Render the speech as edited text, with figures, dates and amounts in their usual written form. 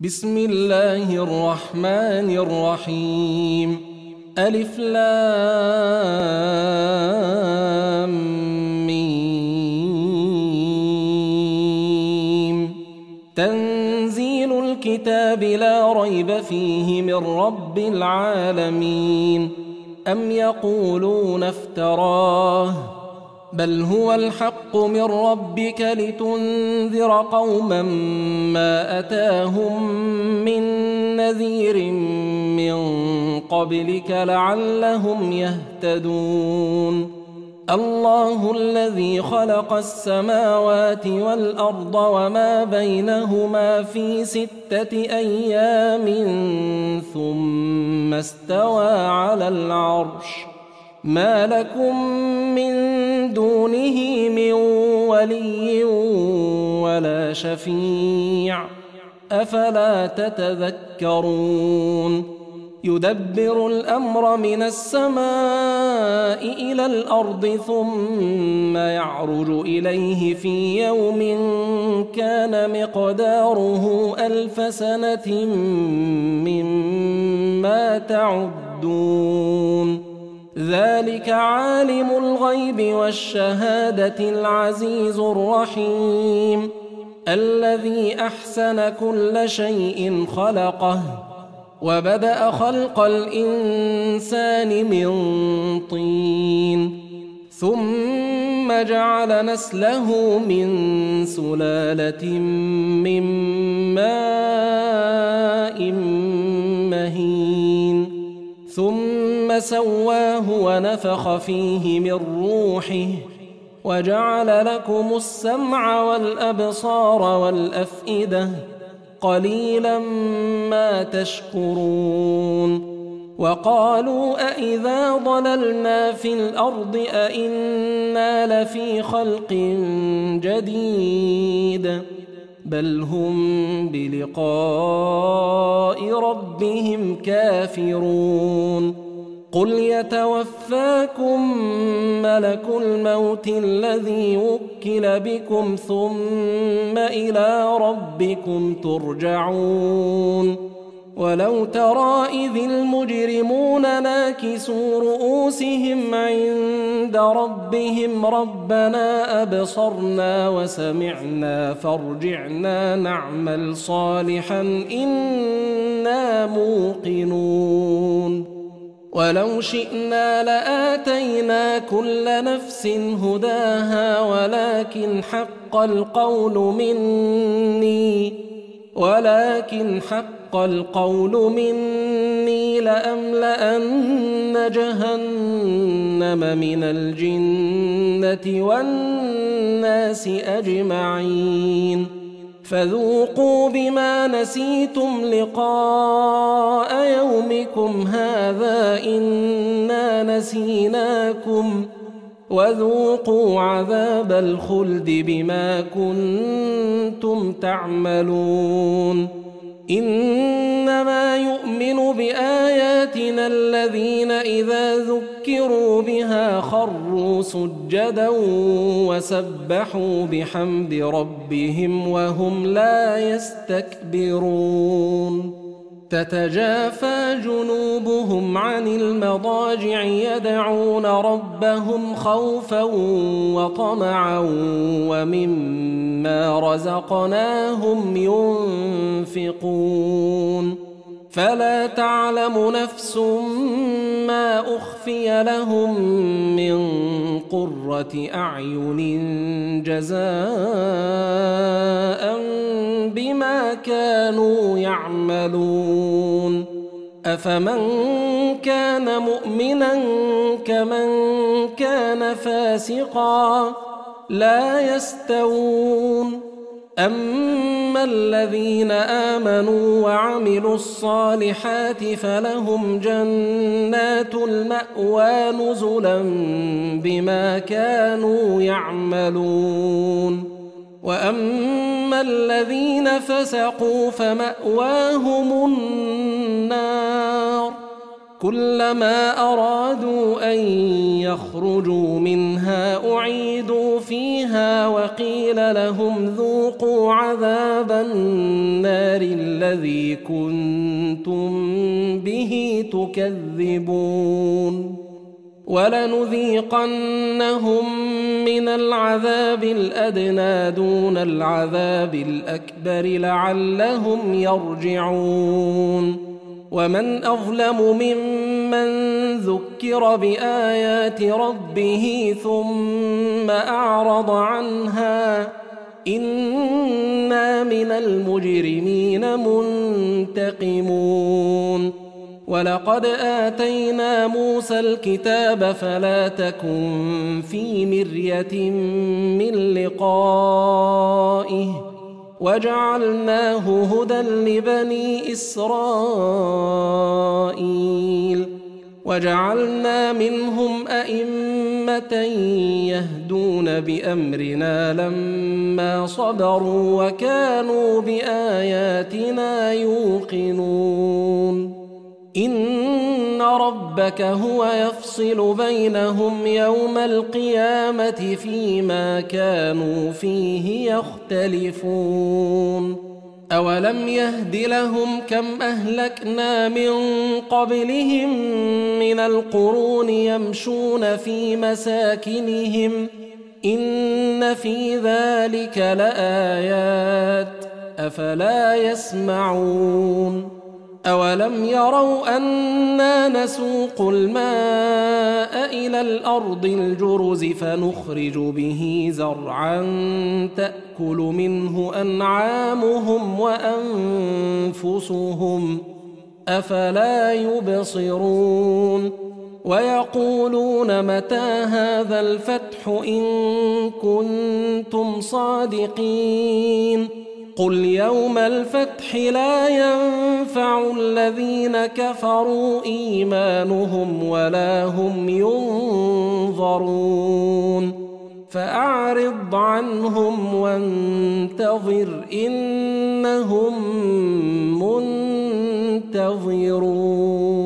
بسم الله الرحمن الرحيم. ألف لام ميم. تنزيل الكتاب لا ريب فيه من رب العالمين. أم يقولون افتراه بل هو الحق من ربك لتنذر قوما ما أتاهم من نذير من قبلك لعلهم يهتدون. الله الذي خلق السماوات والأرض وما بينهما في 6 أيام ثم استوى على العرش. ما لكم من دونه من ولي ولا شفيع أفلا تتذكرون. يدبر الأمر من السماء إلى الأرض ثم يعرج إليه في يوم كان مقداره 1000 سنة مما تعدون. ذلك عالم الغيب والشهادة العزيز الرحيم. الذي أحسن كل شيء خلقه وبدأ خلق الإنسان من طين ثم جعل نسله من سلالة من ماء مهين ثم سواه ونفخ فيه من روحه وجعل لكم السمع والأبصار والأفئدة قليلا ما تشكرون. وقالوا أإذا ضللنا في الأرض أإنا لفي خلق جديد بل هم بلقاء ربهم كافرون. قل يتوفاكم ملك الموت الذي وكل بكم ثم إلى ربكم ترجعون. ولو ترى إذ المجرمون ناكسوا رؤوسهم عند ربهم ربنا أبصرنا وسمعنا فارجعنا نعمل صالحا إنا موقنون. ولو شئنا لآتينا كل نفس هداها ولكن حق القول مني لأملأن جهنم من الجنة والناس أجمعين. فذوقوا بما نسيتم لقاء يومكم هذا إنا نسيناكم وذوقوا عذاب الخلد بما كنتم تعملون. إنما يؤمن بآياتنا الذين إذا ذكروا بها خروا سجدا وسبحوا بحمد ربهم وهم لا يستكبرون. تتجافى جنوبهم عن المضاجع يدعون ربهم خوفا وطمعا ومما رزقناهم ينفقون. فلا تعلم نفس ما أخفي لهم من قرة أعين جزاء بما كانوا يعملون. أفمن كان مؤمنا كمن كان فاسقا لا يستوون. أما الذين آمنوا وعملوا الصالحات فلهم جنات المأوى نزلا بما كانوا يعملون. وأما الذين فسقوا فمأواهم النار كلما أرادوا أن يخرجوا منها أعيدوا فيها وقيل لهم ذوقوا عذاب النار الذي كنتم به تكذبون ولنذيقنهم من العذاب الأدنى دون العذاب الأكبر لعلهم يرجعون ومن أظلم ممن ذكر بآيات ربه ثم أعرض عنها إنا من المجرمين منتقمون ولقد آتينا موسى الكتاب فلا تكن في مرية من لقائه وجعلناه هدى لبني إسرائيل وجعلنا منهم أئمة يهدون بأمرنا لما صبروا وكانوا بآياتنا يوقنون إن ربك هو يفصل بينهم يوم القيامة فيما كانوا فيه يختلفون أولم يهد لهم كم أهلكنا من قبلهم من القرون يمشون في مساكنهم إن في ذلك لآيات أفلا يسمعون أولم يروا أنا نسوق الماء إلى الأرض الجرز فنخرج به زرعا تأكل منه أنعامهم وأنفسهم أفلا يبصرون ويقولون متى هذا الفتح إن كنتم صادقين قل يوم الفتح لا ينفع الذين كفروا إيمانهم ولا هم ينظرون فأعرض عنهم وانتظر إنهم منتظرون